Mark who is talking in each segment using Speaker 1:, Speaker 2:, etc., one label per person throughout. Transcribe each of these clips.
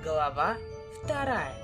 Speaker 1: Глава 2.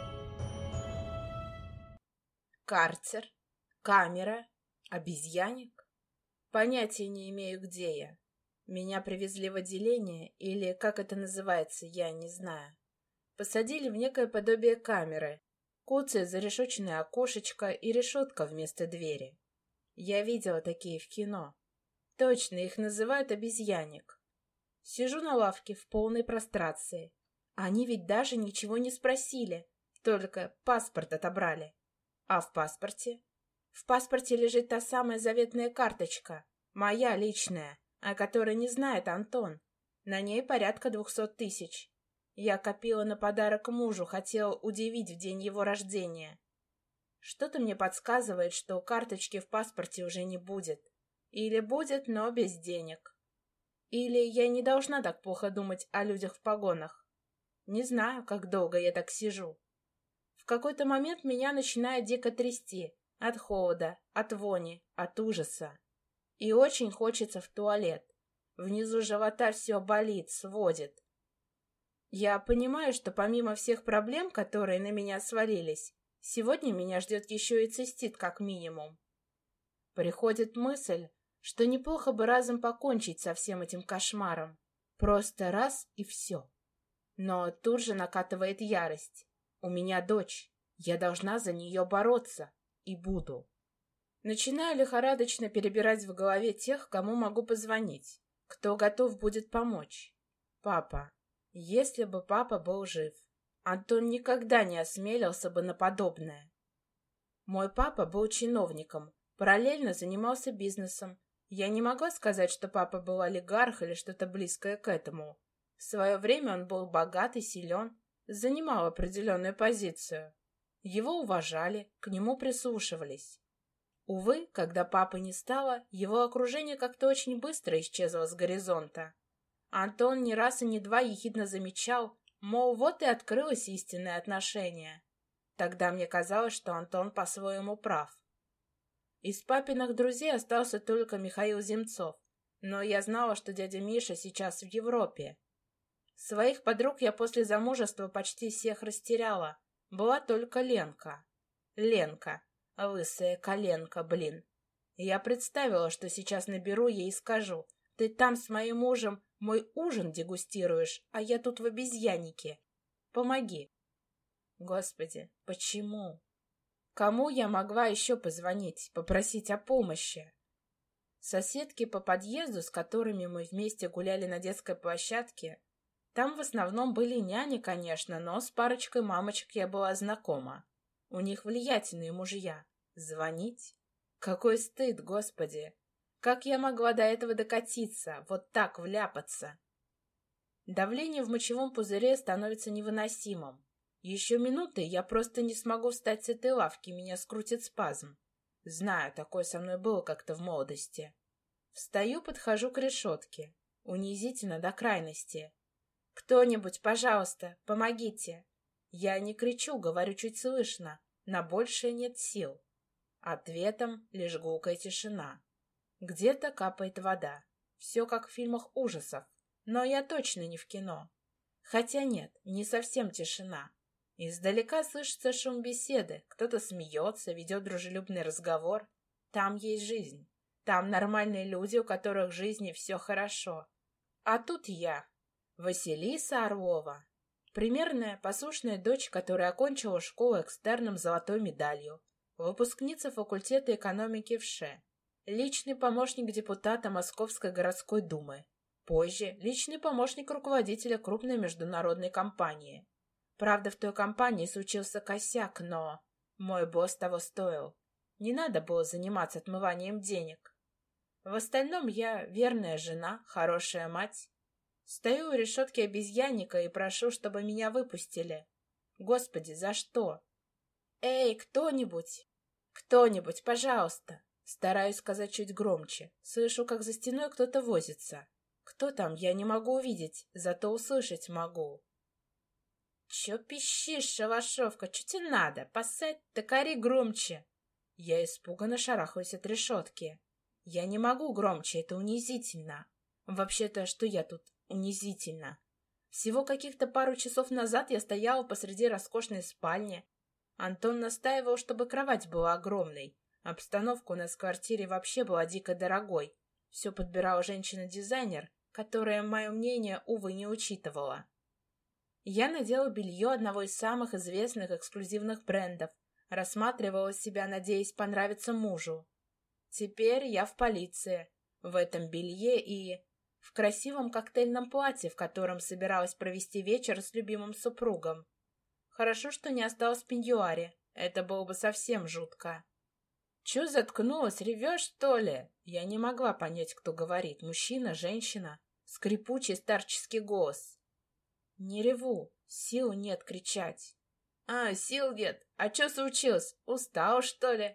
Speaker 1: Карцер, камера, обезьянник. Понятия не имею, где я. Меня привезли в отделение, или как это называется, я не знаю. Посадили в некое подобие камеры. Куцое зарешоченное окошечко и решетка вместо двери. Я видела такие в кино. Точно, их называют обезьянник. Сижу на лавке в полной прострации. Они ведь даже ничего не спросили, только паспорт отобрали. А в паспорте? В паспорте лежит та самая заветная карточка, моя личная, о которой не знает Антон. На ней порядка 200 тысяч. Я копила на подарок мужу, хотела удивить в день его рождения. Что-то мне подсказывает, что карточки в паспорте уже не будет. Или будет, но без денег. Или я не должна так плохо думать о людях в погонах. Не знаю, как долго я так сижу. В какой-то момент меня начинает дико трясти. От холода, от вони, от ужаса. И очень хочется в туалет. Внизу живота все болит, сводит. Я понимаю, что помимо всех проблем, которые на меня свалились, сегодня меня ждет еще и цистит как минимум. Приходит мысль, что неплохо бы разом покончить со всем этим кошмаром. Просто раз и все. Но тут же накатывает ярость. У меня дочь. Я должна за нее бороться. И буду. Начинаю лихорадочно перебирать в голове тех, кому могу позвонить. Кто готов будет помочь. Папа. Если бы папа был жив, Антон никогда не осмелился бы на подобное. Мой папа был чиновником, параллельно занимался бизнесом. Я не могу сказать, что папа был олигарх или что-то близкое к этому. В свое время он был богат и силен, занимал определенную позицию. Его уважали, к нему прислушивались. Увы, когда папы не стало, его окружение как-то очень быстро исчезло с горизонта. Антон не раз и не два ехидно замечал, мол, вот и открылось истинное отношение. Тогда мне казалось, что Антон по-своему прав. Из папиных друзей остался только Михаил Земцов, но я знала, что дядя Миша сейчас в Европе. Своих подруг я после замужества почти всех растеряла. Была только Ленка. Ленка. Лысая коленка, блин. Я представила, что сейчас наберу ей и скажу: ты там с моим мужем мой ужин дегустируешь, а я тут в обезьяннике. Помоги. Господи, почему? Кому я могла еще позвонить, попросить о помощи? Соседки по подъезду, с которыми мы вместе гуляли на детской площадке, там в основном были няни, конечно, но с парочкой мамочек я была знакома. У них влиятельные мужья. Звонить? Какой стыд, Господи! Как я могла до этого докатиться, вот так вляпаться? Давление в мочевом пузыре становится невыносимым. Еще минуты, я просто не смогу встать с этой лавки, меня скрутит спазм. Знаю, такое со мной было как-то в молодости. Встаю, подхожу к решетке. Унизительно до крайности. «Кто-нибудь, пожалуйста, помогите!» Я не кричу, говорю чуть слышно, на большее нет сил. Ответом лишь гулкая тишина. Где-то капает вода. Все как в фильмах ужасов, но я точно не в кино. Хотя нет, не совсем тишина. Издалека слышится шум беседы, кто-то смеется, ведет дружелюбный разговор. Там есть жизнь. Там нормальные люди, у которых в жизни все хорошо. А тут я. Василиса Орлова. Примерная, послушная дочь, которая окончила школу экстерном с золотой медалью. Выпускница факультета экономики в ШЭ. Личный помощник депутата Московской городской думы. Позже личный помощник руководителя крупной международной компании. Правда, в той компании случился косяк, но мой босс того стоил. Не надо было заниматься отмыванием денег. В остальном я верная жена, хорошая мать. Стою у решетки обезьянника и прошу, чтобы меня выпустили. Господи, за что? Эй, кто-нибудь! Кто-нибудь, пожалуйста! Стараюсь сказать чуть громче. Слышу, как за стеной кто-то возится. Кто там, я не могу увидеть, зато услышать могу. Чё пищишь, шалашовка? Чё тебе надо? Поссать, так ори громче. Я испуганно шарахаюсь от решетки. Я не могу громче, это унизительно. Вообще-то, что я тут унизительно? Всего каких-то пару часов назад я стояла посреди роскошной спальни. Антон настаивал, чтобы кровать была огромной. Обстановка у нас в квартире вообще была дико дорогой. Все подбирала женщина-дизайнер, которая мое мнение, увы, не учитывала. Я надела белье одного из самых известных эксклюзивных брендов, рассматривала себя, надеясь понравиться мужу. Теперь я в полиции, в этом белье и в красивом коктейльном платье, в котором собиралась провести вечер с любимым супругом. Хорошо, что не осталась в пеньюаре, это было бы совсем жутко. «Чё заткнулась, ревёшь, что ли?» Я не могла понять, кто говорит, мужчина, женщина. Скрипучий старческий голос. «Не реву, сил нет кричать». «А, сил нет? А чё случилось? Устал, что ли?»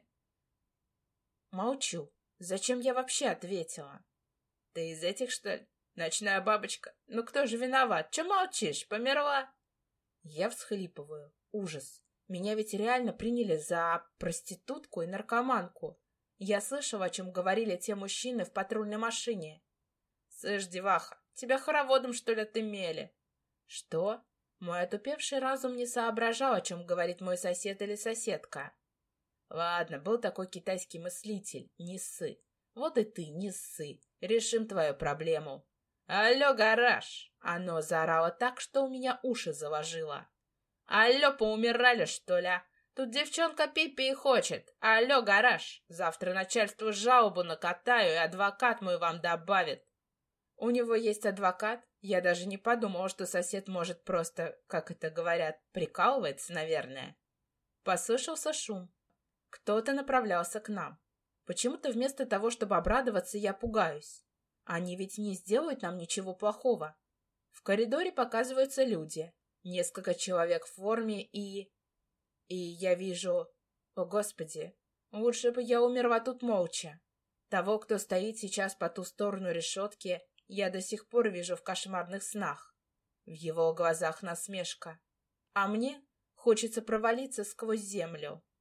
Speaker 1: Молчу. Зачем я вообще ответила? «Ты из этих, что ли? Ночная бабочка? Ну кто же виноват? Чё молчишь? Померла?» Я всхлипываю. Ужас. Меня ведь реально приняли за проститутку и наркоманку. Я слышала, о чем говорили те мужчины в патрульной машине. «Слышь, деваха, тебя хороводом, что ли, отымели?» «Что?» Мой отупевший разум не соображал, о чем говорит мой сосед или соседка. Ладно, был такой китайский мыслитель, не ссы. Вот и ты, не ссы. Решим твою проблему. «Алло, гараж!» Оно заорало так, что у меня уши заложило. «Алло, поумирали, что ли? Тут девчонка пипи хочет. Алло, гараж! Завтра начальству жалобу накатаю, и адвокат мой вам добавит». У него есть адвокат? Я даже не подумала, что сосед может просто, как это говорят, прикалывается, наверное. Послышался шум. Кто-то направлялся к нам. Почему-то вместо того, чтобы обрадоваться, я пугаюсь. Они ведь не сделают нам ничего плохого. В коридоре показываются люди. Несколько человек в форме и я вижу... О, Господи! Лучше бы я умерла тут молча. Того, кто стоит сейчас по ту сторону решетки, я до сих пор вижу в кошмарных снах. В его глазах насмешка. А мне хочется провалиться сквозь землю.